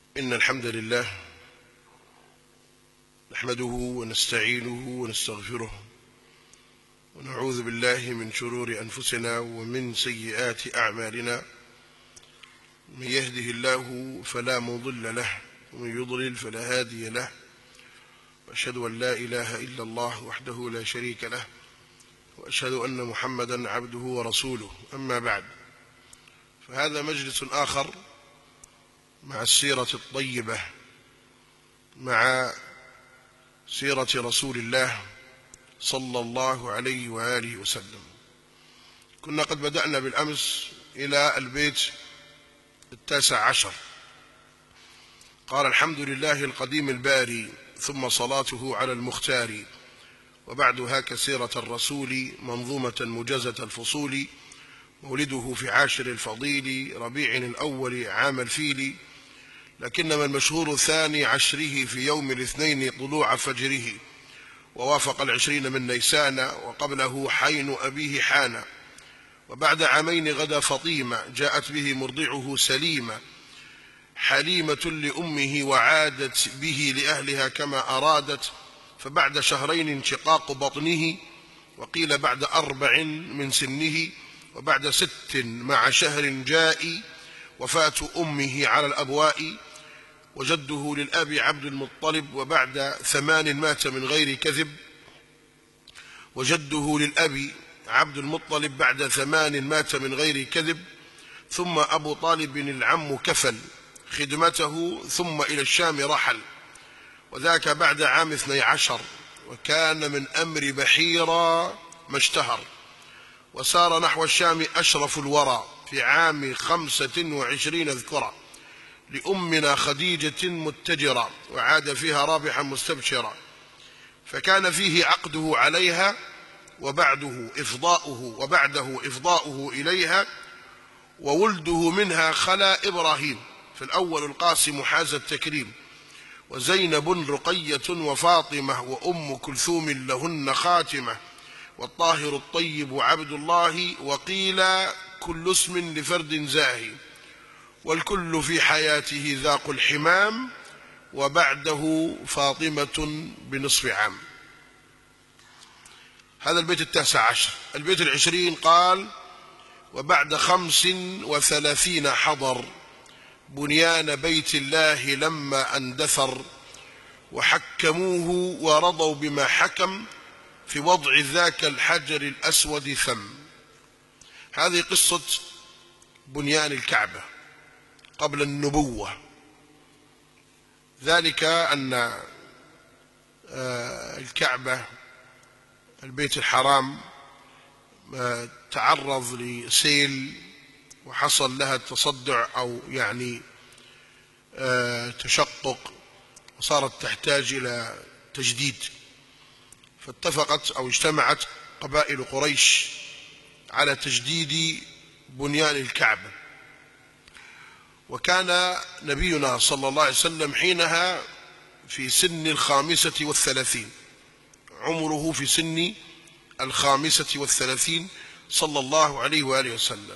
إن الحمد لله نحمده ونستعينه ونستغفره ونعوذ بالله من شرور أنفسنا ومن سيئات أعمالنا. من يهده الله فلا مضل له ومن يضلل فلا هادي له، وأشهد أن لا إله إلا الله وحده لا شريك له، وأشهد أن محمدا عبده ورسوله. أما بعد، فهذا مجلس آخر مع السيرة الطيبة، مع سيرة رسول الله صلى الله عليه وآله وسلم. كنا قد بدأنا بالأمس إلى البيت 19. قال: الحمد لله القديم الباري، ثم صلاته على المختار، وبعدها كسيرة الرسول منظومة مجزة الفصول. مولده في عاشر الفضيل ربيع الأول عام الفيل، لكنما المشهور ثاني عشره في يوم الاثنين طلوع فجره، ووافق 20 من نيسان، وقبله حين أبيه حان. وبعد عامين غدا فطيمة، جاءت به مرضعه سليمة، حليمة لأمه وعادت به لأهلها كما أرادت. فبعد شهرين انشقاق بطنه، وقيل بعد 4 من سنه، وبعد 6 مع شهر جاء، وفاة أمه على الأبواء. وجده للأب عبد المطلب، وبعد 8 مات من غير كذب. وجده للأب عبد المطلب بعد 8 مات من غير كذب. ثم أبو طالب العم كفل خدمته، ثم إلى الشام رحل، وذاك بعد عام 12. وكان من أمر بحيرا ما اشتهر، وسار نحو الشام أشرف الورى في عام 25 ذكرى، لأمنا خديجة متجرا، وعاد فيها رابحا مستبشرا. فكان فيه عقده عليها، وبعده إفضاؤه إليها. وولده منها خلا إبراهيم، في الأول القاسم حاز التكريم، وزينب رقية وفاطمة، وأم كلثوم لهن خاتمة، والطاهر الطيب عبد الله. وقيل كل اسم لفرد زاهي، والكل في حياته ذاق الحمام، وبعده فاطمة بنصف عام. هذا البيت 19. البيت 20 قال: وبعد 35 حضر بنيان بيت الله لما اندثر، وحكموه ورضوا بما حكم، في وضع ذاك الحجر الأسود ثم. هذه قصة بنيان الكعبة قبل النبوة. ذلك أن الكعبة، البيت الحرام، تعرض لسيل، وحصل لها تصدع أو يعني تشقق، وصارت تحتاج إلى تجديد. فاتفقت أو اجتمعت قبائل قريش على تجديد بنيان الكعبة. وكان نبينا صلى الله عليه وسلم حينها في سن 35، عمره في سن 35 صلى الله عليه وآله وسلم.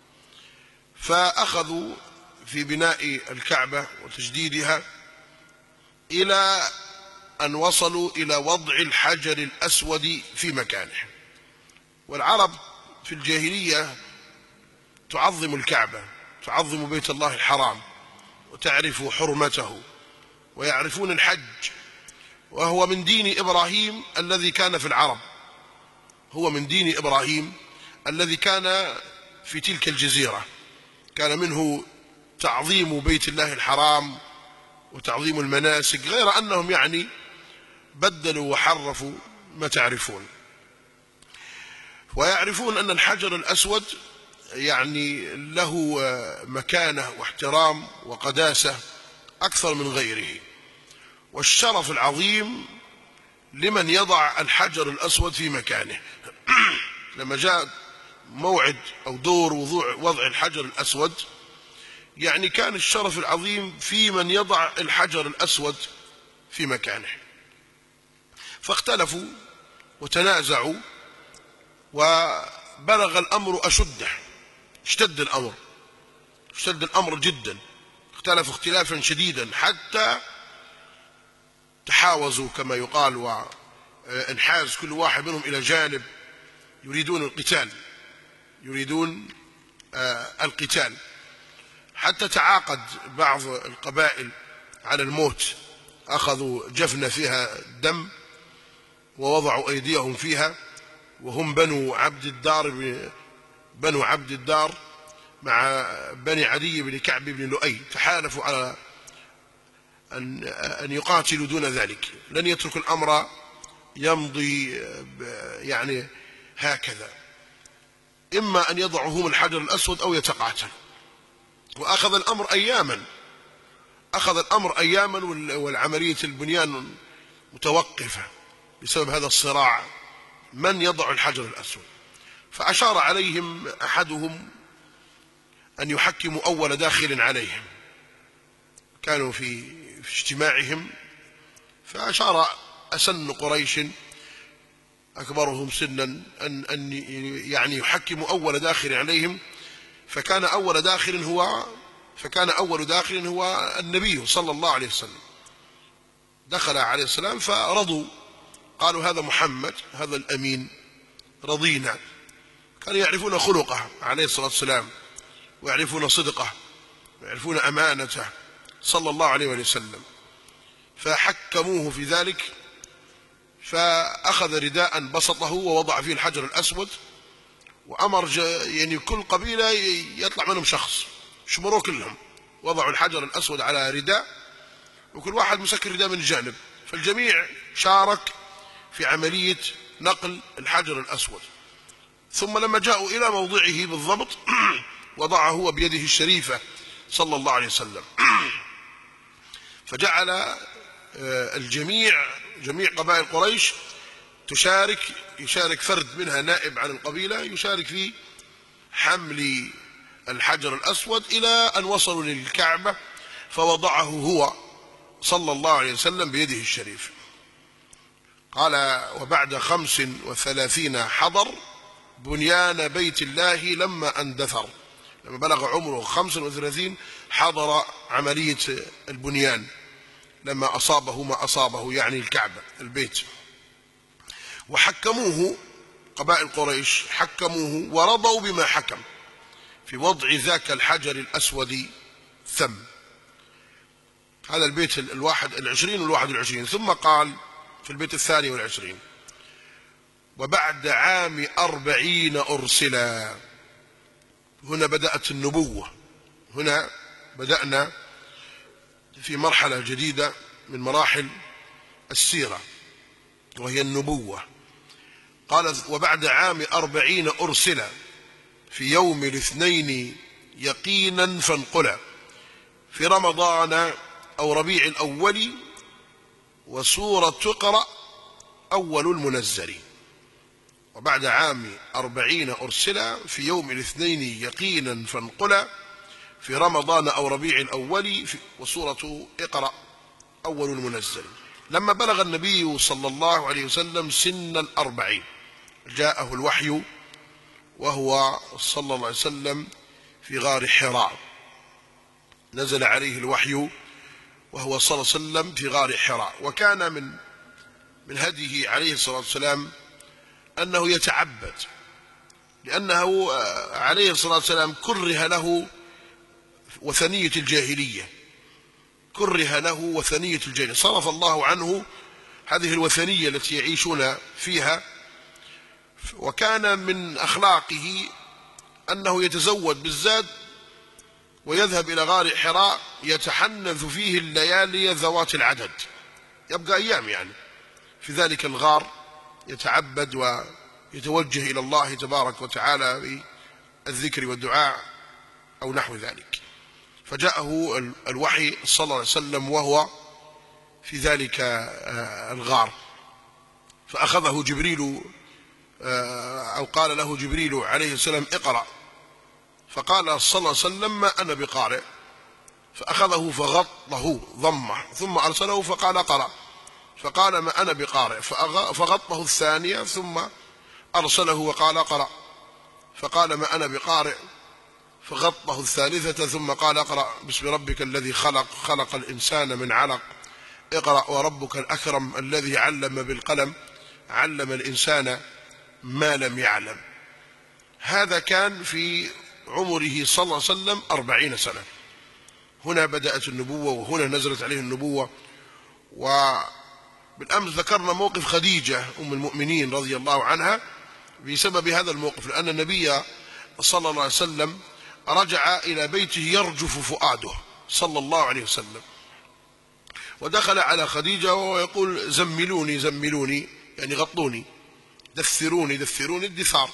فأخذوا في بناء الكعبة وتجديدها إلى أن وصلوا إلى وضع الحجر الأسود في مكانه. والعرب في الجاهلية تعظم الكعبة، تعظم بيت الله الحرام، وتعرف حرمته، ويعرفون الحج، وهو من دين إبراهيم الذي كان في العرب، هو من دين إبراهيم الذي كان في تلك الجزيرة. كان منه تعظيم بيت الله الحرام وتعظيم المناسك، غير أنهم يعني بدلوا وحرفوا ما تعرفون. ويعرفون أن الحجر الأسود يعني له مكانة واحترام وقداسة أكثر من غيره، والشرف العظيم لمن يضع الحجر الأسود في مكانه. لما جاء موعد أو دور وضع الحجر الأسود، يعني كان الشرف العظيم في من يضع الحجر الأسود في مكانه. فاختلفوا وتنازعوا، وبلغ الأمر أشده، اشتد الأمر جدا. اختلفوا اختلافا شديدا حتى تحاوزوا كما يقال وانحاز كل واحد منهم إلى جانب، يريدون القتال، يريدون القتال، حتى تعاقد بعض القبائل على الموت، أخذوا جفنة فيها دم ووضعوا أيديهم فيها، وهم بنو عبد الدار مع بني عدي بن كعب بن لؤي، تحالفوا على أن يقاتلوا دون ذلك، لن يترك الأمر يمضي يعني هكذا، إما أن يضعوا هم الحجر الأسود أو يتقاتلوا. وأخذ الأمر أياما والعملية البنيان متوقفة بسبب هذا الصراع، من يضع الحجر الأسود. فأشار عليهم أحدهم أن يحكموا أول داخل عليهم، كانوا في اجتماعهم، فأشار أسن قريش أكبرهم سنا أن يعني يحكموا أول داخل عليهم، فكان أول داخل هو النبي صلى الله عليه وسلم، دخل عليه السلام فرضوا، قالوا هذا محمد، هذا الأمين، رضينا. كانوا يعرفون خلقه عليه الصلاة والسلام، ويعرفون صدقه، ويعرفون أمانته صلى الله عليه وسلم، فحكموه في ذلك، فأخذ رداء بسطه ووضع فيه الحجر الأسود، وأمر يعني كل قبيلة يطلع منهم شخص، شمروا كلهم، وضعوا الحجر الأسود على رداء، وكل واحد مسكر رداء من جانب، فالجميع شارك في عملية نقل الحجر الأسود. ثم لما جاءوا إلى موضعه بالضبط وضعه هو بيده الشريفة صلى الله عليه وسلم، فجعل جميع قبائل قريش يشارك فرد منها نائب عن القبيلة، يشارك في حمل الحجر الأسود إلى أن وصلوا للكعبة، فوضعه هو صلى الله عليه وسلم بيده الشريف. قال: وبعد 35 حضر بنيان بيت الله لما اندثر، لما بلغ عمره 35 حضر عملية البنيان لما أصابه ما أصابه، يعني الكعبة البيت. وحكموه قبائل قريش، حكموه ورضوا بما حكم في وضع ذاك الحجر الأسود ثم هذا البيت 21 وال21. ثم قال في البيت 22: وبعد عام 40 أرسلا. هنا بدأت النبوة، هنا بدأنا في مرحلة جديدة من مراحل السيرة، وهي النبوة. قال: وبعد عام 40 أرسلا في يوم الاثنين يقينا فانقلا في رمضان أو ربيع الأول وسورة تقرأ أول المنزل. وبعد عام 40 أرسلا في يوم الاثنين يقينا فانقلا في رمضان أو ربيع الأول وسورة اقرأ أول المنزل. لما بلغ النبي صلى الله عليه وسلم سن 40 جاءه الوحي، وهو صلى الله عليه وسلم في غار حراء، نزل عليه الوحي وهو صلى الله عليه وسلم في غار حراء. وكان من هديه عليه الصلاة والسلام أنه يتعبد، لأنه عليه الصلاة والسلام كره له وثنية الجاهلية، صرف الله عنه هذه الوثنية التي يعيشون فيها. وكان من أخلاقه أنه يتزود بالزاد ويذهب إلى غار حراء يتحنث فيه الليالي ذوات العدد، يبقى أيام يعني في ذلك الغار يتعبد ويتوجه إلى الله تبارك وتعالى بالذكر والدعاء أو نحو ذلك. فجاءه الوحي صلى الله عليه وسلم وهو في ذلك الغار، فأخذه جبريل أو قال له جبريل عليه السلام: اقرأ. فقال صلى الله عليه وسلم: ما أنا بقارئ. فأخذه فغطه ضمه، ثم أرسله فقال: اقرأ. فقال: ما أنا بقارئ. فغطه الثانية ثم أرسله وقال: اقرأ. فقال: ما أنا بقارئ. فغطه الثالثة ثم قال اقرأ باسم ربك الذي خلق الإنسان من علق اقرأ وربك الأكرم الذي علم بالقلم علم الإنسان ما لم يعلم. هذا كان في عمره صلى الله عليه وسلم 40 سنة. هنا بدأت النبوة وهنا نزلت عليه النبوة. وبالأمس ذكرنا موقف خديجة أم المؤمنين رضي الله عنها بسبب هذا الموقف، لأن النبي صلى الله عليه وسلم رجع إلى بيته يرجف فؤاده صلى الله عليه وسلم، ودخل على خديجة وهو يقول زملوني زملوني، يعني غطوني، دثروني دثروني الدثار.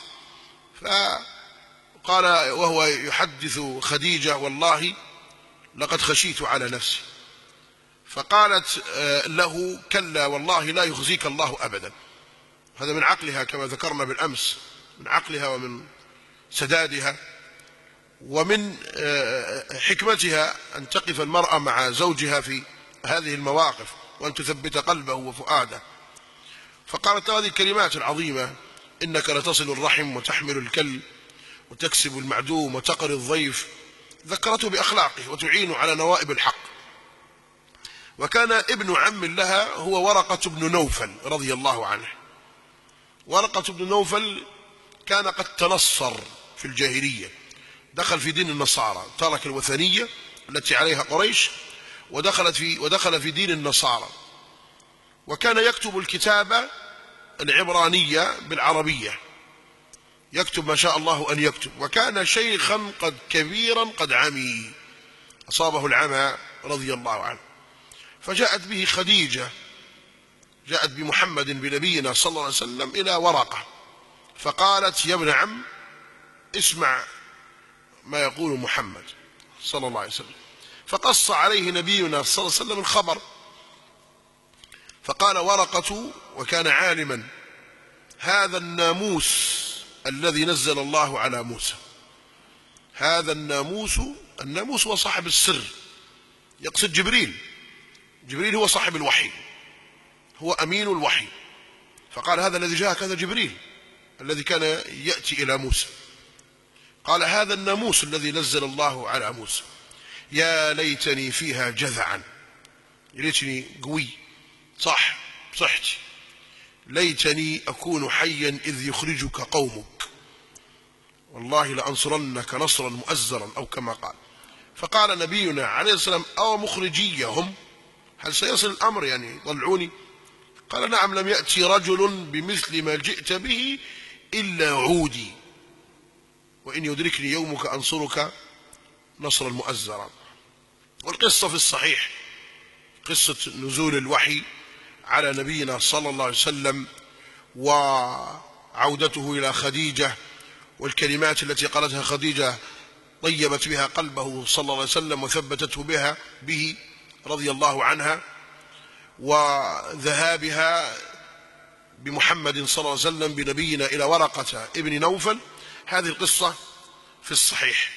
فقال وهو يحدث خديجة والله لقد خشيت على نفسي. فقالت له كلا والله لا يخزيك الله أبدا. هذا من عقلها كما ذكرنا بالأمس، من عقلها ومن سدادها ومن حكمتها أن تقف المرأة مع زوجها في هذه المواقف وأن تثبت قلبه وفؤاده. فقالت هذه الكلمات العظيمة: إنك لتصل الرحم وتحمل الكل وتكسب المعدوم وتقري الضيف. ذكرته بأخلاقه وتعين على نوائب الحق. وكان ابن عم لها هو ورقة بن نوفل رضي الله عنه. ورقة بن نوفل كان قد تنصر في الجاهلية، دخل في دين النصارى، ترك الوثنية التي عليها قريش ودخل في دين النصارى، وكان يكتب الكتابة العبرانية بالعربية، يكتب ما شاء الله أن يكتب. وكان شيخا قد كبيرا قد عمي، أصابه العمى رضي الله عنه. فجاءت به خديجة، جاءت بمحمد بنبينا صلى الله عليه وسلم إلى ورقة، فقالت: يا ابن عم اسمع ما يقول محمد صلى الله عليه وسلم. فقص عليه نبينا صلى الله عليه وسلم الخبر. فقال ورقة وكان عالما: هذا الناموس الذي نزل الله على موسى. هذا الناموس هو صاحب السر، يقصد جبريل. جبريل هو صاحب الوحي، هو أمين الوحي. فقال: هذا الذي جاءك هذا جبريل الذي كان يأتي إلى موسى. قال: هذا الناموس الذي نزل الله على موسى. يا ليتني فيها جذعا، يا ليتني قوي، صحتي، ليتني أكون حيا إذ يخرجك قومك، والله لأنصرنك نصرا مؤزرا، أو كما قال. فقال نبينا عليه السلام: أو مخرجيهم، هل سيصل الأمر يعني ضلعوني؟ قال: نعم، لم يأتي رجل بمثل ما جئت به إلا عودي، وإن يدركني يومك أنصرك نصرا مؤزرا. والقصة في الصحيح، قصة نزول الوحي على نبينا صلى الله عليه وسلم وعودته إلى خديجة، والكلمات التي قالتها خديجة طيبت بها قلبه صلى الله عليه وسلم وثبتته به رضي الله عنها، وذهابها بمحمد صلى الله عليه وسلم بنبينا إلى ورقة ابن نوفل. هذه القصة في الصحيح.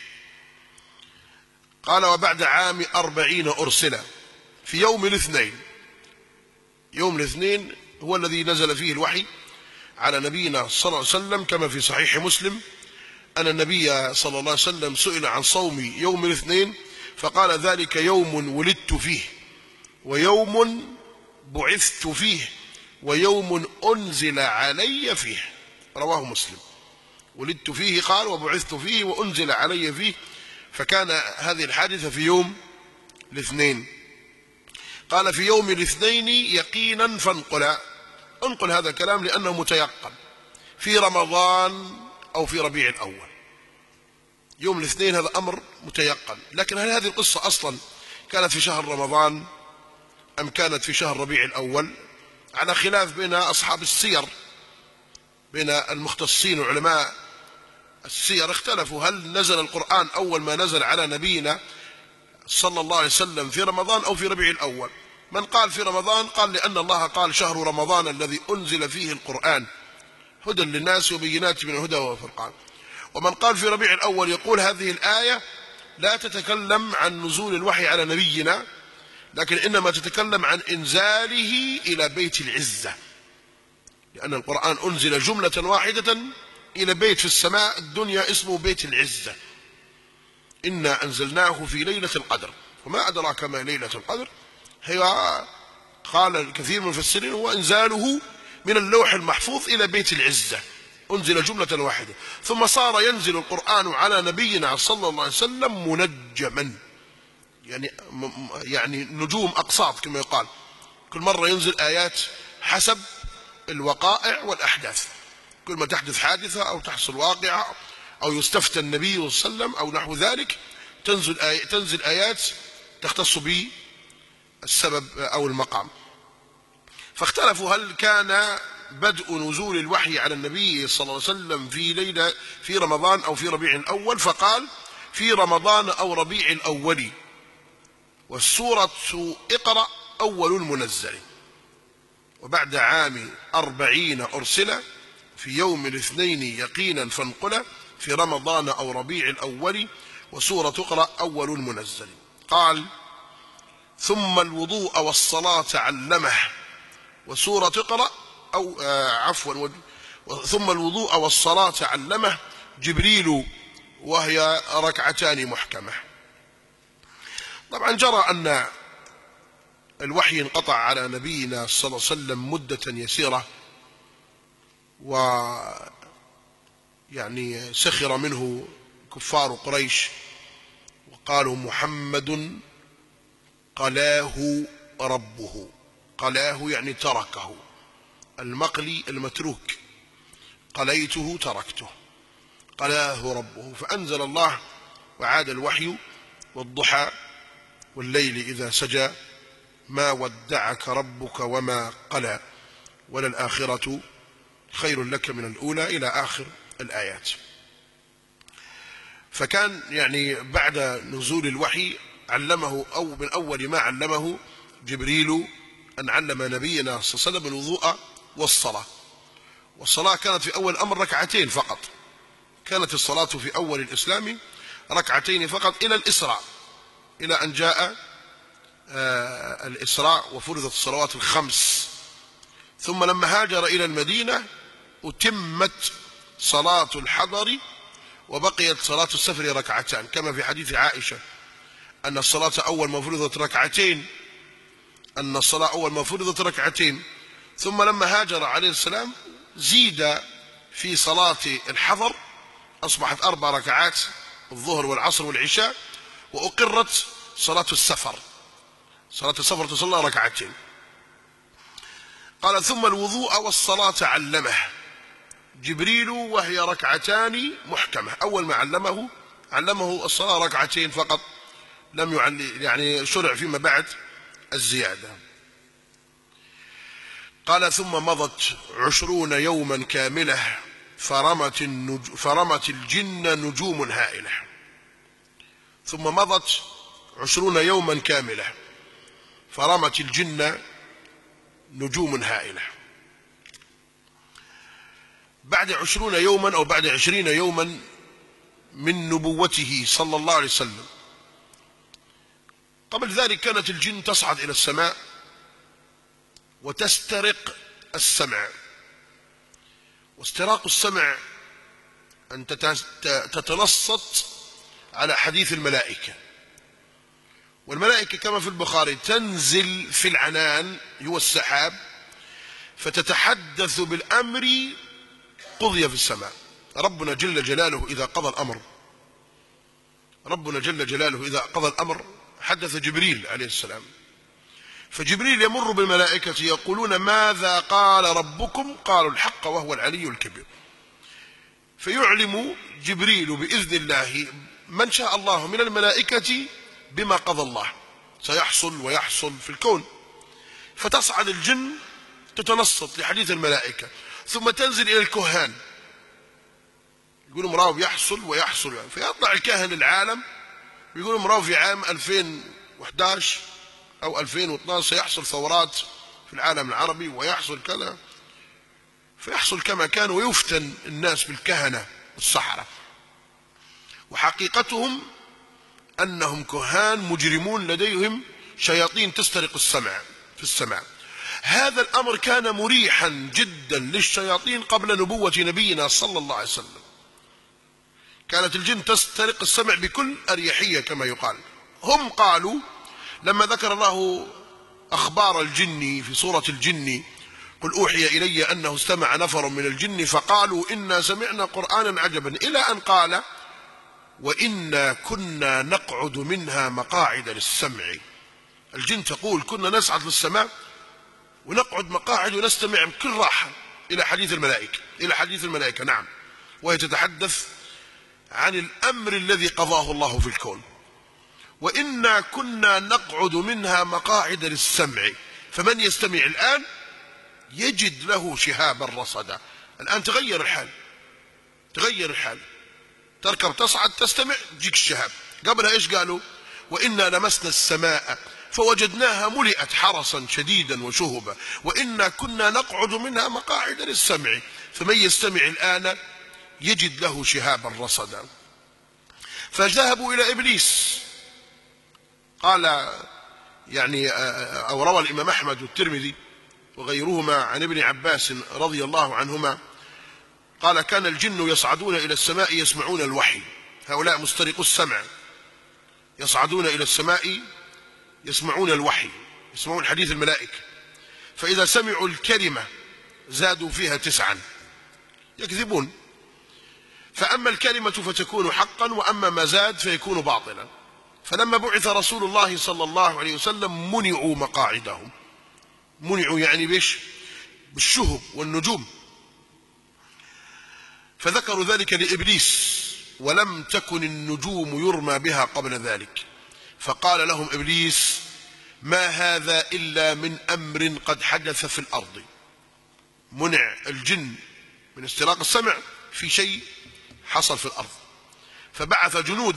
قال: وبعد عام 40 أرسل في يوم الاثنين. يوم الاثنين هو الذي نزل فيه الوحي على نبينا صلى الله عليه وسلم، كما في صحيح مسلم أن النبي صلى الله عليه وسلم سئل عن صوم يوم الاثنين فقال: ذلك يوم ولدت فيه، ويوم بعثت فيه، ويوم أنزل علي فيه. رواه مسلم. ولدت فيه قال، وبعثت فيه، وأنزل علي فيه. فكان هذه الحادثة في يوم الاثنين. قال: في يوم الاثنين يقينا انقل هذا الكلام لأنه متيقن، في رمضان أو في ربيع الأول. يوم الاثنين هذا أمر متيقن. لكن هل هذه القصة أصلا كانت في شهر رمضان أم كانت في شهر ربيع الأول؟ على خلاف بين أصحاب السير، بين المختصين وعلماء السير اختلفوا، هل نزل القرآن أول ما نزل على نبينا صلى الله عليه وسلم في رمضان أو في ربيع الأول؟ من قال في رمضان قال لأن الله قال: شهر رمضان الذي أنزل فيه القرآن هدى للناس وبينات من الهدى والفرقان. ومن قال في ربيع الأول يقول هذه الآية لا تتكلم عن نزول الوحي على نبينا، لكن إنما تتكلم عن إنزاله إلى بيت العزة، لأن القرآن أنزل جملة واحدة إلى بيت في السماء الدنيا اسمه بيت العزة. إنا أنزلناه في ليلة القدر، وما أدراك ما ليلة القدر، هي قال الكثير من المفسرين هو إنزاله من اللوح المحفوظ إلى بيت العزة، أنزل جملة واحدة، ثم صار ينزل القرآن على نبينا صلى الله عليه وسلم منجما، يعني نجوم أقساط كما يقال، كل مرة ينزل آيات حسب الوقائع والأحداث، كل ما تحدث حادثة أو تحصل واقعة أو يستفتى النبي صلى الله عليه وسلم أو نحو ذلك تنزل آيات تختص بالسبب أو المقام. فاختلفوا هل كان بدء نزول الوحي على النبي صلى الله عليه وسلم في رمضان أو في ربيع الأول، فقال في رمضان أو ربيع الأول، والسورة اقرأ أول المنزل، وبعد عام 40 أرسل، في يوم الاثنين يقينا فانقل، في رمضان أو ربيع الأول، وسورة اقرأ أول المنزل. قال ثم الوضوء والصلاة علمه، وسورة اقرأ ثم الوضوء والصلاة علمه جبريل، وهي ركعتان محكمة. طبعا جرى أن الوحي انقطع على نبينا صلى الله عليه وسلم مدة يسيرة، ويعني سخر منه كفار قريش وقالوا محمد قلاه ربه، قلاه يعني تركه، المقلي المتروك، قليته تركته، قلاه ربه. فأنزل الله وعاد الوحي والضحى والليل إذا سجى، ما ودعك ربك وما قلى، وللآخرة خير لك من الأولى، إلى آخر الآيات. فكان يعني بعد نزول الوحي علمه، أو من أول ما علمه جبريل أن علم نبينا صلى الله عليه وسلم الوضوء والصلاة. والصلاة كانت في أول الأمر ركعتين فقط، كانت الصلاة في أول الإسلام ركعتين فقط إلى الإسراء، إلى أن جاء الإسراء وفرضت الصلوات الخمس. ثم لما هاجر إلى المدينة أتمت صلاة الحضر، وبقيت صلاة السفر ركعتان، كما في حديث عائشة أن الصلاة أول ما فرضت ركعتين، ثم لما هاجر عليه السلام زيد في صلاة الحضر، أصبحت 4 ركعات، الظهر والعصر والعشاء، وأقرت صلاة السفر تصلى ركعتين. قال ثم الوضوء والصلاة علمه جبريل، وهي ركعتان محكمة. أول ما علمه الصلاة ركعتين فقط، لم يعني شرع فيما بعد الزيادة. قال ثم مضت 20 يوما كاملة، فرمت الجن نجوم هائلة. ثم مضت 20 يوما كاملة، فرمت الجن نجوم هائلة. بعد 20 يوما أو بعد 20 يوما من نبوته صلى الله عليه وسلم، قبل ذلك كانت الجن تصعد إلى السماء وتسترق السمع. واستراق السمع أن تتنصت على حديث الملائكة، والملائكة كما في البخاري تنزل في العنان، هو السحاب، فتتحدث بالأمر قضي في السماء. ربنا جل جلاله إذا قضى الأمر حدث جبريل عليه السلام، فجبريل يمر بالملائكة يقولون ماذا قال ربكم؟ قالوا الحق وهو العلي الكبير. فيعلم جبريل بإذن الله من شاء الله من الملائكة بما قضى الله سيحصل ويحصل في الكون، فتصعد الجن تتنصت لحديث الملائكة، ثم تنزل إلى الكهان يقولوا مراو يحصل ويحصل، يعني فيطلع الكاهن العالم يقولوا مراو في عام 2011 أو 2012 سيحصل ثورات في العالم العربي ويحصل كذا، فيحصل كما كان، ويفتن الناس بالكهنة والسحرة، وحقيقتهم أنهم كهان مجرمون لديهم شياطين تسترق السمع في السماء. هذا الأمر كان مريحا جدا للشياطين قبل نبوة نبينا صلى الله عليه وسلم، كانت الجن تسترق السمع بكل أريحية كما يقال. هم قالوا لما ذكر الله أخبار الجن في سورة الجن: قل أوحي إلي أنه استمع نفر من الجن فقالوا إنا سمعنا قرآنا عجبا، إلى أن قال: وإنا كنا نقعد منها مقاعد للسمع. الجن تقول كنا نصعد للسماء ونقعد مقاعد ونستمع بكل راحة إلى حديث الملائكة، إلى حديث الملائكة، نعم، وهي تتحدث عن الأمر الذي قضاه الله في الكون. وإنا كنا نقعد منها مقاعد للسمع فمن يستمع الآن يجد له شهابا رصدا. الآن تغير الحال، تغير الحال، تركب تصعد تستمع تجيك الشهاب. قبلها إيش قالوا؟ وإنا لمسنا السماء فوجدناها ملئت حرسا شديدا وشهبا وإنا كنا نقعد منها مقاعد للسمع فمن يستمع الآن يجد له شهابا رصدا. فذهبوا إلى إبليس، قال يعني أو روى الإمام أحمد والترمذي وغيرهما عن ابن عباس رضي الله عنهما قال: كان الجن يصعدون إلى السماء يسمعون الوحي. هؤلاء مسترقوا السمع يصعدون إلى السماء يسمعون الوحي، يسمعون حديث الملائكة، فإذا سمعوا الكلمة زادوا فيها 9، يكذبون. فأما الكلمة فتكون حقا وأما ما زاد فيكون باطلا. فلما بعث رسول الله صلى الله عليه وسلم منعوا مقاعدهم. منعوا يعني بيش؟ بالشهب والنجوم. فذكروا ذلك لإبليس ولم تكن النجوم يرمى بها قبل ذلك، فقال لهم إبليس: ما هذا إلا من أمر قد حدث في الأرض. منع الجن من استراق السمع في شيء حصل في الأرض. فبعث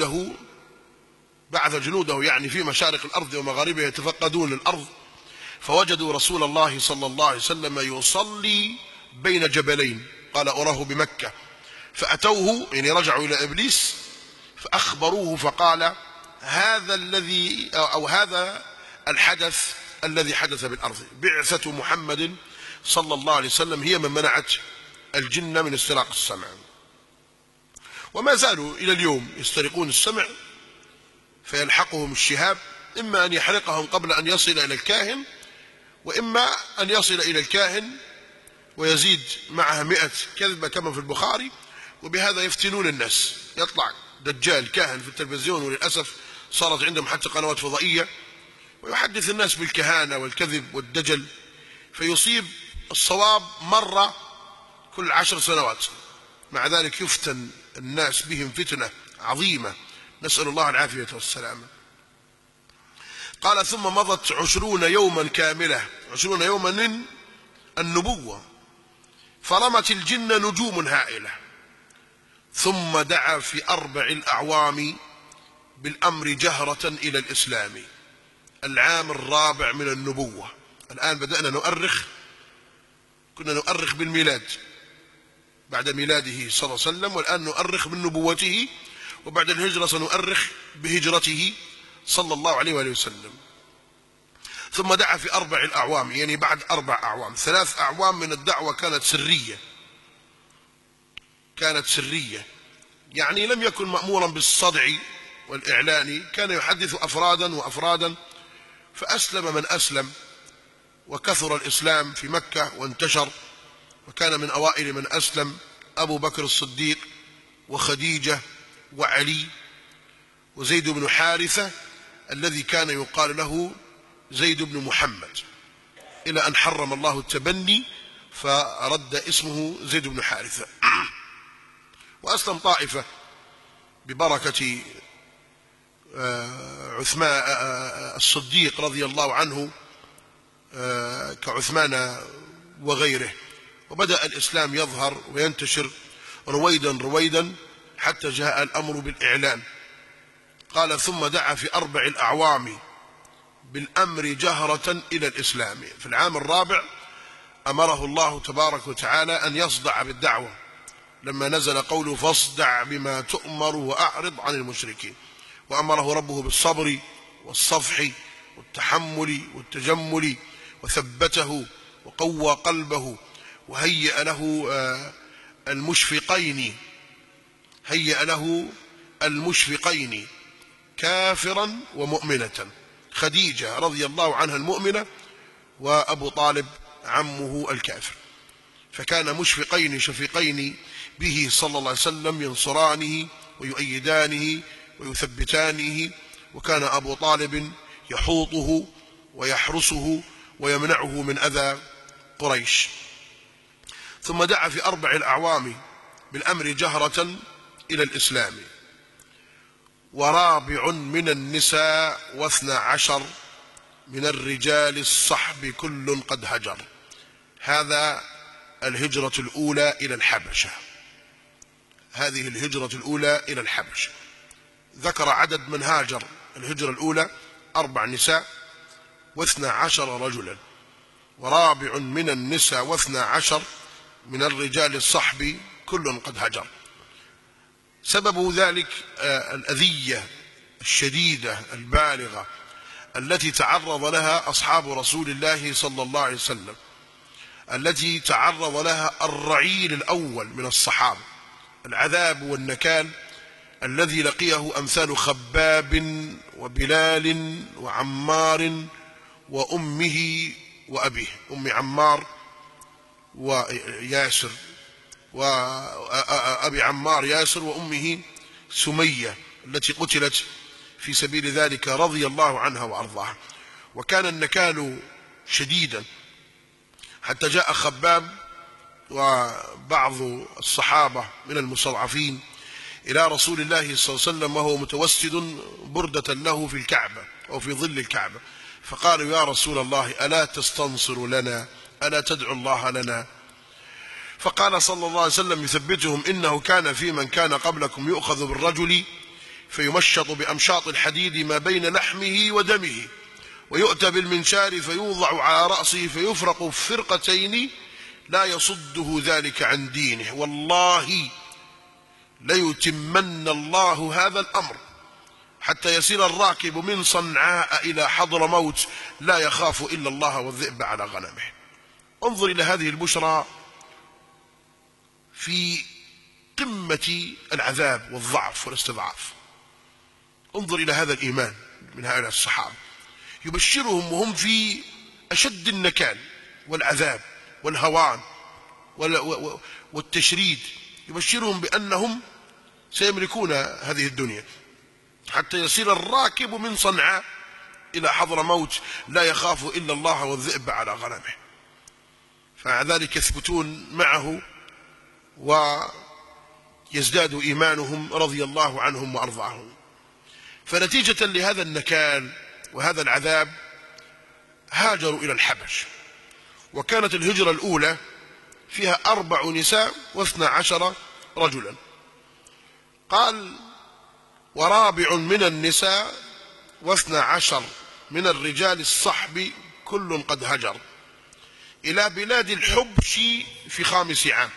جنوده يعني في مشارق الأرض ومغاربها يتفقدون الأرض، فوجدوا رسول الله صلى الله عليه وسلم يصلي بين جبلين، قال: أراه بمكة. فأتوه، يعني رجعوا إلى إبليس فأخبروه فقال: هذا الذي أو هذا الحدث الذي حدث بالأرض، بعثة محمد صلى الله عليه وسلم هي من منعت الجن من استراق السمع. وما زالوا إلى اليوم يسترقون السمع فيلحقهم الشهاب، إما أن يحرقهم قبل أن يصل إلى الكاهن، وإما أن يصل إلى الكاهن ويزيد معها 100 كذبة كما في البخاري، وبهذا يفتنون الناس. يطلع دجال كاهن في التلفزيون، وللأسف صارت عندهم حتى قنوات فضائية، ويحدث الناس بالكهانة والكذب والدجل، فيصيب الصواب مرة كل 10 سنوات. مع ذلك يفتن الناس بهم فتنة عظيمة، نسأل الله العافية والسلامة. قال: ثم مضت 20 يوما كاملة، 20 يوما من النبوة، فرمت الجن نجوم هائلة، ثم دعا في 4 الأعوام بالأمر جهرة إلى الإسلام. العام الرابع من النبوة. الآن بدأنا نؤرخ، كنا نؤرخ بالميلاد بعد ميلاده صلى الله عليه وسلم، والآن نؤرخ بنبوته، وبعد الهجرة سنؤرخ بهجرته صلى الله عليه وآله وسلم. ثم دعا في 4 الأعوام، يعني بعد 4 أعوام. 3 أعوام من الدعوة كانت سرية، يعني لم يكن مأمورا بالصدع والإعلان، كان يحدث أفرادا وأفرادا، فأسلم من أسلم، وكثر الإسلام في مكة وانتشر. وكان من أوائل من أسلم أبو بكر الصديق وخديجة وعلي وزيد بن حارثة الذي كان يقال له زيد بن محمد، إلى أن حرم الله التبني فرد اسمه زيد بن حارثة. وأسلم طائفة ببركة عثمان الصديق رضي الله عنه كعثمان وغيره، وبدأ الإسلام يظهر وينتشر رويدا حتى جاء الأمر بالإعلان. قال: ثم دعا في 4 الأعوام بالأمر جهرة إلى الإسلام. في العام الرابع أمره الله تبارك وتعالى أن يصدع بالدعوة، لما نزل قوله: فاصدع بما تؤمر وأعرض عن المشركين. وأمره ربه بالصبر والصفح والتحمل والتجمل، وثبته وقوى قلبه وهيأ له المشفقين هيأ له المشفقين كافرا ومؤمنة، خديجة رضي الله عنها المؤمنة وأبو طالب عمه الكافر، فكان مشفقين شفيقين به صلى الله عليه وسلم، ينصرانه ويؤيدانه ويثبتانه، وكان أبو طالب يحوطه ويحرسه ويمنعه من أذى قريش. ثم دعا في 4 الأعوام بالأمر جهرة إلى الإسلام. ورابع من النساء 12 من الرجال الصحب كل قد هجر. هذا الهجرة الأولى إلى الحبشة، هذه الهجرة الأولى إلى الحبشة. ذكر عدد من هاجر الهجرة الأولى 4 نساء و12 رجلا. ورابع من النساء و12 من الرجال الصحب كل قد هجر. سبب ذلك الأذية الشديدة البالغة التي تعرض لها أصحاب رسول الله صلى الله عليه وسلم، التي تعرض لها الرعيل الأول من الصحابة، العذاب والنكال الذي لقيه أمثال خباب وبلال وعمار وأمه وأبيه، أم عمار وياسر، وأبي عمار ياسر، وأمه سمية التي قتلت في سبيل ذلك رضي الله عنها وأرضاها. وكان النكال شديدا حتى جاء خباب وبعض الصحابة من المستضعفين إلى رسول الله صلى الله عليه وسلم وهو متوسد بردة له في الكعبة أو في ظل الكعبة، فقالوا: يا رسول الله ألا تستنصر لنا، ألا تدعو الله لنا؟ فقال صلى الله عليه وسلم يثبتهم: إنه كان في من كان قبلكم يؤخذ بالرجل فيمشط بأمشاط الحديد ما بين لحمه ودمه، ويؤتى بالمنشار فيوضع على رأسه فيفرق فرقتين لا يصده ذلك عن دينه، والله ليتمن الله هذا الأمر حتى يسير الراكب من صنعاء إلى حضرموت لا يخاف إلا الله والذئب على غنمه. انظر إلى هذه البشرى في قمة العذاب والضعف والاستضعاف. انظر إلى هذا الإيمان من هؤلاء الصحابة، يبشرهم وهم في أشد النكال والعذاب والهوان والتشريد، يبشرهم بأنهم سيملكون هذه الدنيا حتى يصير الراكب من صنعاء إلى حضرموت لا يخاف إلا الله والذئب على غنمه. فمع ذلك يثبتون معه ويزداد إيمانهم رضي الله عنهم وأرضاهم. فنتيجة لهذا النكال وهذا العذاب هاجروا إلى الحبش، وكانت الهجرة الأولى فيها 4 نساء و12 رجلا. قال: ورابع من النساء و12 من الرجال الصحب كل قد هجر إلى بلاد الحبش في 5 عام،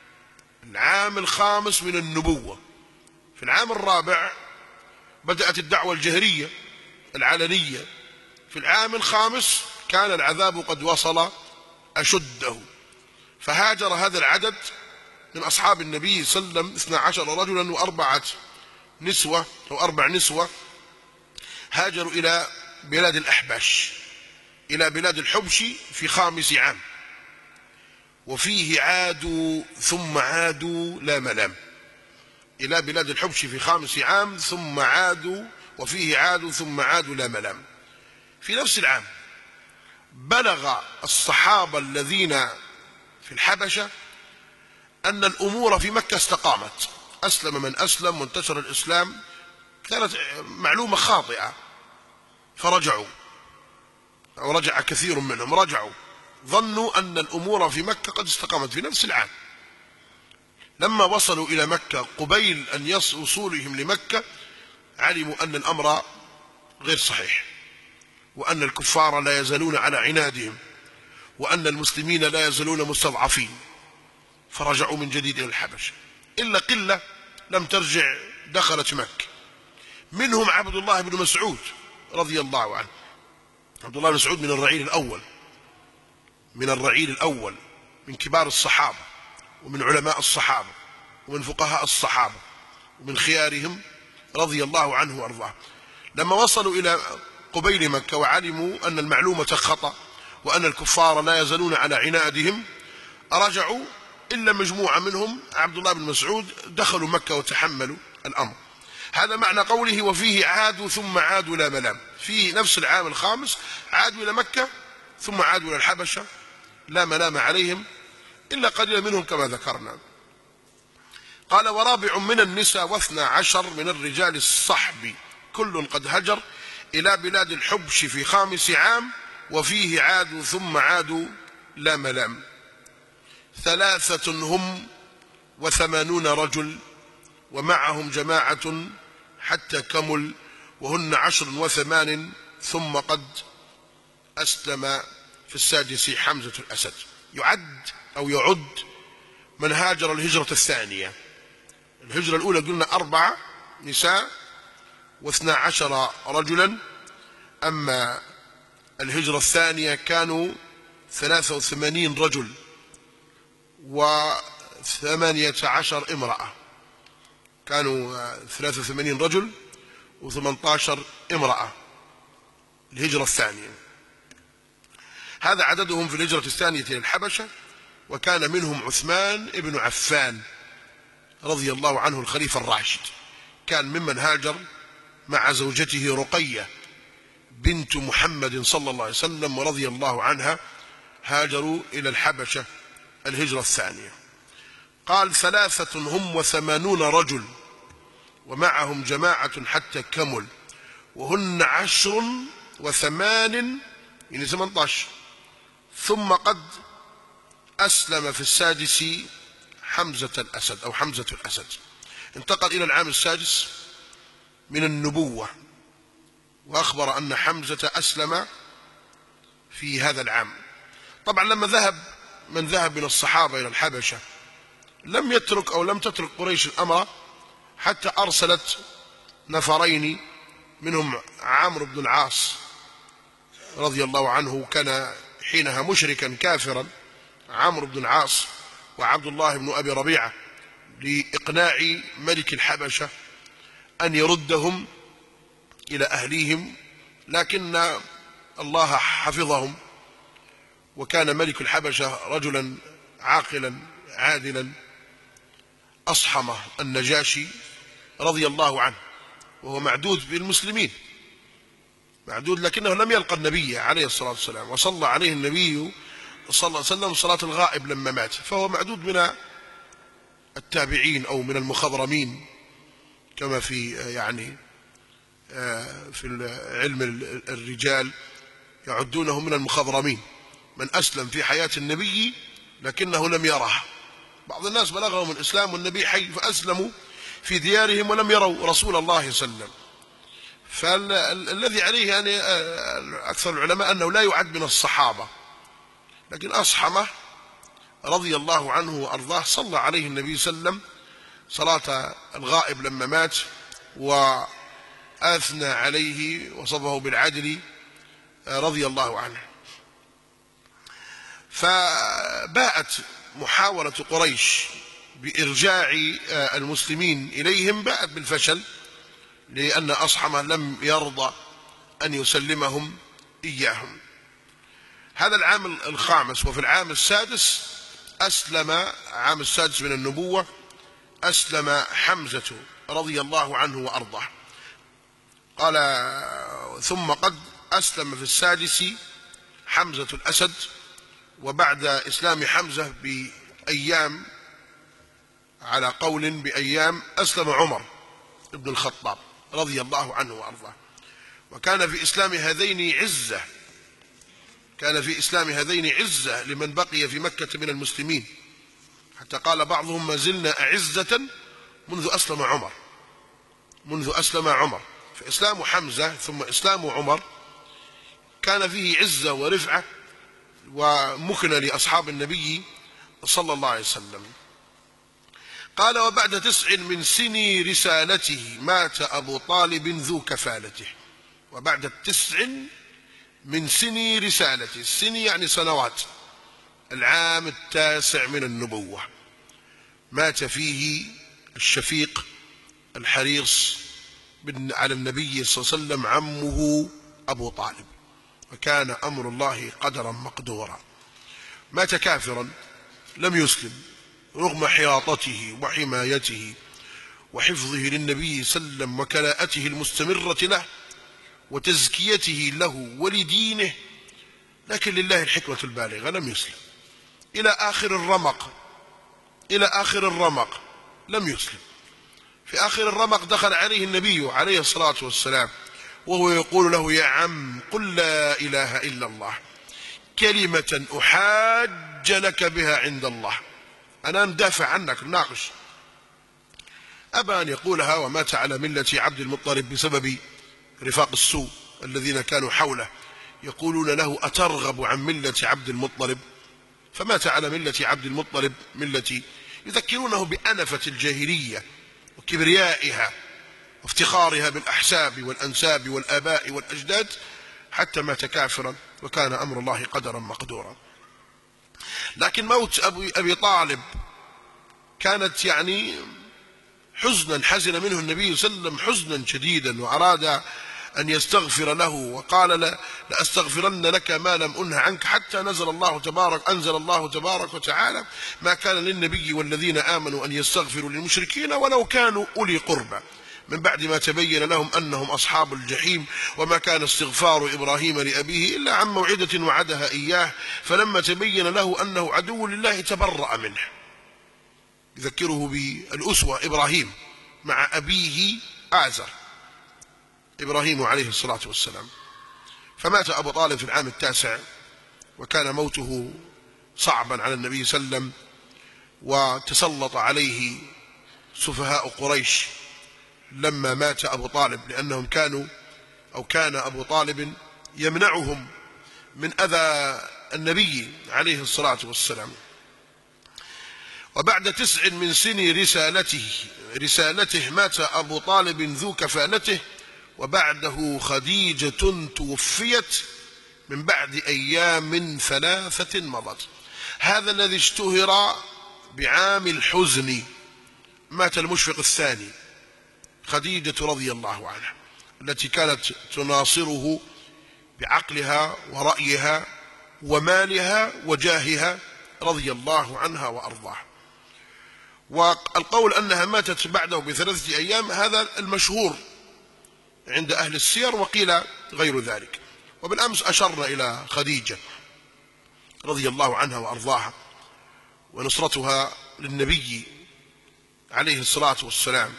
العام 5 من النبوة. في العام 4 بدأت الدعوة الجهرية العلنية، في العام 5 كان العذاب قد وصل أشده، فهاجر هذا العدد من أصحاب النبي صلى الله عليه وسلم 12 رجلا و4 نسوة أو 4 نسوة، هاجروا إلى بلاد الأحباش، إلى بلاد الحبش في 5 عام، وفيه عادوا ثم عادوا لا ملام. إلى بلاد الحبش في 5 عام ثم عادوا، وفيه عادوا ثم عادوا لا ملام. في نفس العام بلغ الصحابة الذين في الحبشة أن الأمور في مكة استقامت، أسلم من أسلم وانتشر الإسلام، كانت معلومة خاطئة، فرجعوا، أو رجع كثير منهم، رجعوا ظنوا أن الأمور في مكة قد استقامت. في نفس العام لما وصلوا إلى مكة قبيل أن وصولهم لمكة علموا أن الأمر غير صحيح، وأن الكفار لا يزالون على عنادهم، وأن المسلمين لا يزالون مستضعفين، فرجعوا من جديد إلى الحبشة. إلا قلة لم ترجع دخلت مكة، منهم عبد الله بن مسعود رضي الله عنه. عبد الله بن مسعود من الرعيل الأول، من الرعيل الأول، من كبار الصحابة ومن علماء الصحابة ومن فقهاء الصحابة، من خيارهم رضي الله عنه وأرضاه. لما وصلوا إلى قبيل مكة وعلموا أن المعلومة خطأ وأن الكفار لا يزالون على عنادهم، رجعوا إلا مجموعة منهم عبد الله بن مسعود دخلوا مكة وتحملوا الأمر. هذا معنى قوله وفيه عادوا ثم عادوا لا ملام، في نفس العام الخامس عادوا إلى مكة ثم عادوا إلى الحبشة لا ملام عليهم إلا قليلا منهم كما ذكرنا. قال ورابع من النساء و12 من الرجال الصحب كل قد هجر إلى بلاد الحبش في 5 عام وفيه عادوا ثم عادوا لا ملام. 3 هم و80 رجل ومعهم جماعة حتى كمل وهن 10 و8 ثم قد أسلم في 6 حمزة الأسد. يعد من هاجر الهجرة الثانية. الهجرة الأولى قلنا 4 نساء و12 رجلا، أما الهجرة الثانية كانوا 83 رجل و18 امرأة، كانوا 83 رجل و18 امرأة الهجرة الثانية. هذا عددهم في الهجرة الثانية للحبشة. وكان منهم عثمان بن عفان رضي الله عنه الخليفة الراشد، كان ممن هاجر مع زوجته رقية بنت محمد صلى الله عليه وسلم ورضي الله عنها، هاجروا إلى الحبشة الهجرة الثانية. قال 3 هم و80 رجل ومعهم جماعة حتى كمل وهن 10 و8 يعني 18 ثم قد أسلم في 6 حمزة الأسد أو حمزة الأسد. انتقل إلى العام 6 من النبوة وأخبر أن حمزة أسلم في هذا العام. طبعا لما من ذهب من الصحابة إلى الحبشة لم تترك قريش الأمر حتى أرسلت نفرين منهم عمرو بن العاص رضي الله عنه، كان حينها مشركا كافرا، عمرو بن العاص وعبد الله بن أبي ربيعة، لإقناع ملك الحبشة أن يردهم إلى أهليهم، لكن الله حفظهم. وكان ملك الحبشة رجلا عاقلا عادلا أصحمه النجاشي رضي الله عنه، وهو معدود بالمسلمين، معدود، لكنه لم يلقى النبي عليه الصلاة والسلام، وصلى عليه النبي صلى الله عليه وسلم صلاة الغائب لما مات، فهو معدود من التابعين أو من المخضرمين كما في في علم الرجال يعدونه من المخضرمين، من أسلم في حياة النبي لكنه لم يره. بعض الناس بلغهم الإسلام والنبي حي فأسلموا في ديارهم ولم يروا رسول الله صلى الله عليه وسلم. فالذي عليه أكثر العلماء أنه لا يعد من الصحابة، لكن أصحمه رضي الله عنه وأرضاه صلى عليه النبي صلى الله عليه وسلم صلاة الغائب لما مات، وأثنى عليه وصفه بالعدل رضي الله عنه. فباءت محاولة قريش بإرجاع المسلمين إليهم باءت بالفشل، لأن أصحمه لم يرضى أن يسلمهم إياهم. هذا العام الخامس. وفي العام السادس أسلم، عام السادس من النبوة، أسلم حمزة رضي الله عنه وأرضاه. قال ثم قد أسلم في 6 حمزة الأسد. وبعد إسلام حمزة بأيام، على قول بأيام، أسلم عمر بن الخطاب رضي الله عنه وأرضاه. وكان في إسلام هذين عزة، كان في إسلام هذين عزة لمن بقي في مكة من المسلمين، حتى قال بعضهم ما زلنا أعزة منذ أسلم عمر. فإسلام حمزة ثم إسلام عمر كان فيه عزة ورفعة ومكنة لأصحاب النبي صلى الله عليه وسلم. قال وبعد 9 من سني رسالته مات أبو طالب ذو كفالته. وبعد 9 من سني رسالته، السني يعني سنوات، العام 9 من النبوة، مات فيه الشفيق الحريص على النبي صلى الله عليه وسلم عمه أبو طالب، وكان أمر الله قدرا مقدورا. مات كافرا لم يسلم رغم حياطته وحمايته وحفظه للنبي صلى الله عليه وسلم وكلاءته المستمرة له وتزكيته له ولدينه، لكن لله الحكمة البالغة لم يسلم إلى آخر الرمق لم يسلم. في آخر الرمق دخل عليه النبي عليه الصلاة والسلام وهو يقول له: يا عم قل لا إله إلا الله كلمة أحاج لك بها عند الله. أنا ندافع عنك نناقش. أبى أن يقولها ومات على ملة عبد المطلب بسبب رفاق السوء الذين كانوا حوله يقولون له: أترغب عن ملة عبد المطلب؟ فمات على ملة عبد المطلب، ملتي، يذكرونه بأنفة الجاهلية وكبريائها وافتخارها بالأحساب والأنساب والآباء والأجداد، حتى مات كافرا وكان أمر الله قدرا مقدورا. لكن موت أبي طالب كانت يعني حزنا حزن منه النبي صلى الله عليه وسلم حزنا شديدا، وأراد أن يستغفر له وقال: لأستغفرن لك ما لم أنه عنك، حتى أنزل الله تبارك وتعالى: ما كان للنبي والذين آمنوا أن يستغفروا للمشركين ولو كانوا أولي قربى من بعد ما تبين لهم أنهم أصحاب الجحيم، وما كان استغفار إبراهيم لأبيه إلا عن موعدة وعدها إياه فلما تبين له أنه عدو لله تبرأ منه. يذكره بالأسوة إبراهيم مع أبيه آزر، إبراهيم عليه الصلاة والسلام. فمات أبو طالب في العام 9، وكان موته صعبا على النبي صلى الله عليه وسلم، وتسلط عليه سفهاء قريش لما مات أبو طالب، لأنهم كان أبو طالب يمنعهم من أذى النبي عليه الصلاة والسلام. وبعد 9 من سن رسالته مات أبو طالب ذو كفالته، وبعده خديجة توفيت من بعد أيام 3 مضت. هذا الذي اشتهر بعام الحزن. مات المشفق الثاني، خديجة رضي الله عنها، التي كانت تناصره بعقلها ورأيها ومالها وجاهها رضي الله عنها وأرضاها. والقول أنها ماتت بعده ب3 أيام هذا المشهور عند أهل السير، وقيل غير ذلك. وبالأمس أشرنا إلى خديجة رضي الله عنها وأرضاها ونصرتها للنبي عليه الصلاة والسلام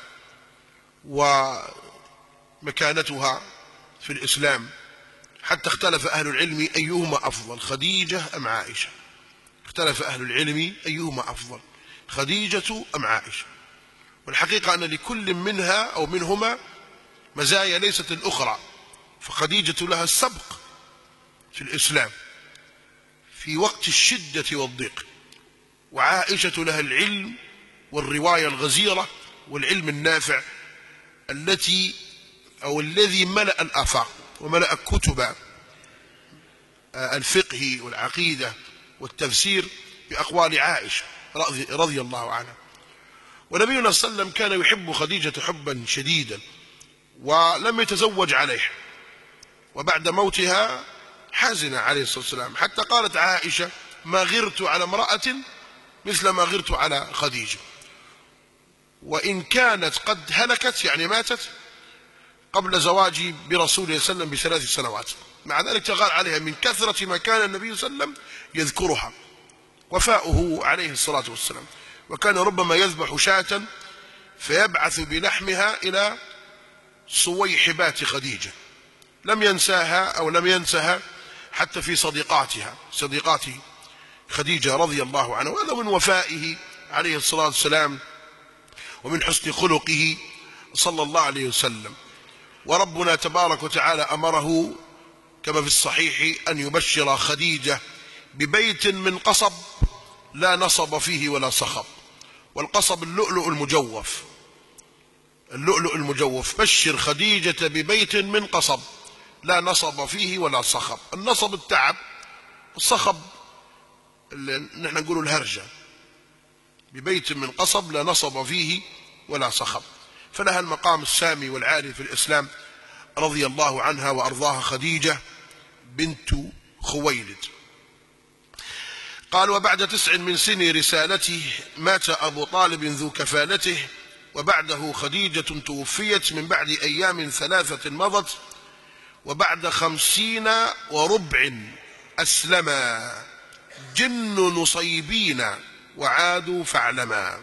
ومكانتها في الإسلام، حتى اختلف أهل العلم أيهما أفضل، خديجة أم عائشة. اختلف أهل العلم أيهما أفضل، خديجة أم عائشة. والحقيقة أن لكل منها أو منهما مزايا ليست الأخرى، فخديجة لها السبق في الإسلام في وقت الشدة والضيق، وعائشة لها العلم والرواية الغزيرة والعلم النافع الذي ملأ الآفاق وملأ كتب الفقه والعقيدة والتفسير بأقوال عائشة رضي الله عنها. ونبينا صلى الله عليه وسلم كان يحب خديجة حبا شديدا ولم يتزوج عليها، وبعد موتها حزن عليه الصلاة والسلام، حتى قالت عائشة: ما غرت على امرأة مثل ما غرت على خديجة، وإن كانت قد هلكت يعني ماتت قبل زواجي برسول الله صلى الله عليه وسلم ب3 سنوات. مع ذلك تغار عليها من كثرة ما كان النبي صلى الله عليه وسلم يذكرها، وفاؤه عليه الصلاة والسلام. وكان ربما يذبح شاة فيبعث بلحمها إلى صويحبات خديجة، لم ينساها أو لم ينسها حتى في صديقات خديجة رضي الله عنها. وهذا من وفائه عليه الصلاة والسلام ومن حسن خلقه صلى الله عليه وسلم. وربنا تبارك وتعالى أمره كما في الصحيح أن يبشر خديجة ببيت من قصب لا نصب فيه ولا صخب. والقصب اللؤلؤ المجوف. بشر خديجة ببيت من قصب لا نصب فيه ولا صخب. النصب التعب، الصخب نحن نقول الهرجة. ببيت من قصب لا نصب فيه ولا صخب. فلها المقام السامي والعالي في الإسلام رضي الله عنها وأرضاها، خديجة بنت خويلد. قال: وبعد 9 من سن رسالته مات أبو طالب ذو كفالته، وبعده خديجة توفيت من بعد أيام 3 مضت، وبعد 50 وربع أسلما جن نصيبين وعادوا فاعلما.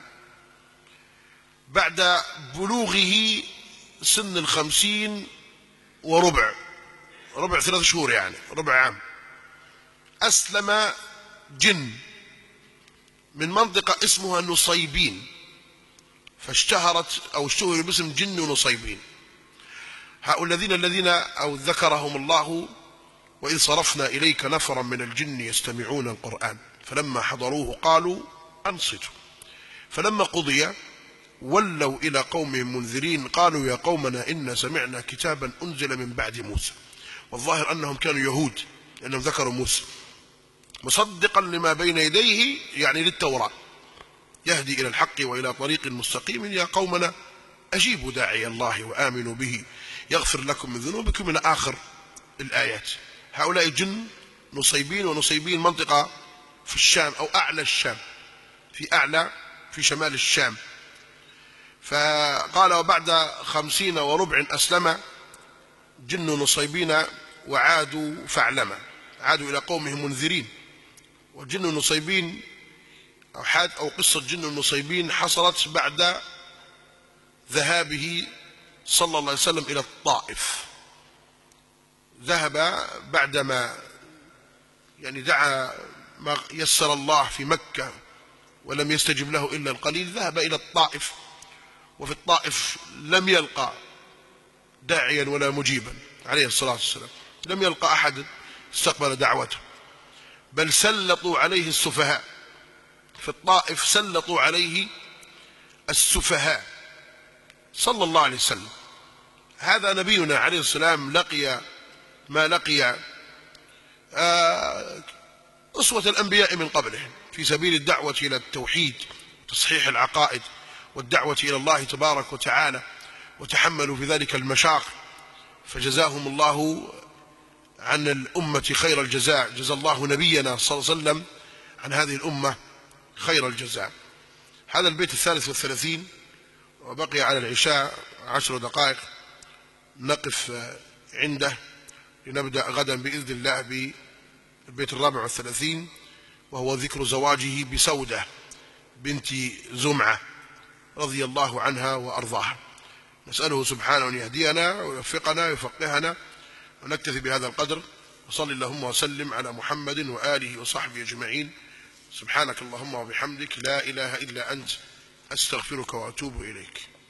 بعد بلوغه سن 50 وربع، ربع 3 شهور يعني ربع عام، أسلم جن من منطقة اسمها نصيبين، فاشتهرت أو اشتهر باسم جن نصيبين. هؤلاء الذين أو ذكرهم الله: وإذ صرفنا إليك نفرا من الجن يستمعون القرآن فلما حضروه قالوا أنصتوا فلما قضي ولوا إلى قومهم منذرين قالوا يا قومنا إنا سمعنا كتابا أنزل من بعد موسى. والظاهر أنهم كانوا يهود لأنهم ذكروا موسى، مصدقا لما بين يديه يعني للتوراة، يهدي إلى الحق وإلى طريق مستقيم يا قومنا أجيبوا داعي الله وآمنوا به يغفر لكم من ذنوبكم إلى آخر الآيات. هؤلاء جن نصيبين، ونصيبين منطقة في الشام أو أعلى الشام، في شمال الشام. فقال: وبعد 50 وربع أسلم جن نصيبين وعادوا فاعلما، عادوا إلى قومهم منذرين. وجن نصيبين أو قصة جن النصيبين حصلت بعد ذهابه صلى الله عليه وسلم إلى الطائف. ذهب بعدما دعا ما يسر الله في مكة ولم يستجب له إلا القليل، ذهب إلى الطائف، وفي الطائف لم يلقى داعيا ولا مجيبا عليه الصلاة والسلام، لم يلقى أحد استقبل دعوته، بل سلطوا عليه السفهاء. في الطائف سلطوا عليه السفهاء صلى الله عليه وسلم. هذا نبينا عليه السلام لقي ما لقي أسوة الأنبياء من قبله في سبيل الدعوة إلى التوحيد وتصحيح العقائد والدعوة إلى الله تبارك وتعالى، وتحملوا في ذلك المشاق، فجزاهم الله عن الأمة خير الجزاء. جزا الله نبينا صلى الله عليه وسلم عن هذه الأمة خير الجزاء. هذا البيت 33، وبقي على العشاء 10 دقائق نقف عنده لنبدأ غدا بإذن الله بالبيت 34، وهو ذكر زواجه بسودة بنت زمعة رضي الله عنها وأرضاها. نسأله سبحانه أن يهدينا ويوفقنا ويفقهنا، ونكتفي بهذا القدر. وصل اللهم وسلم على محمد وآله وصحبه أجمعين. سبحانك اللهم وبحمدك لا إله إلا أنت أستغفرك وأتوب إليك.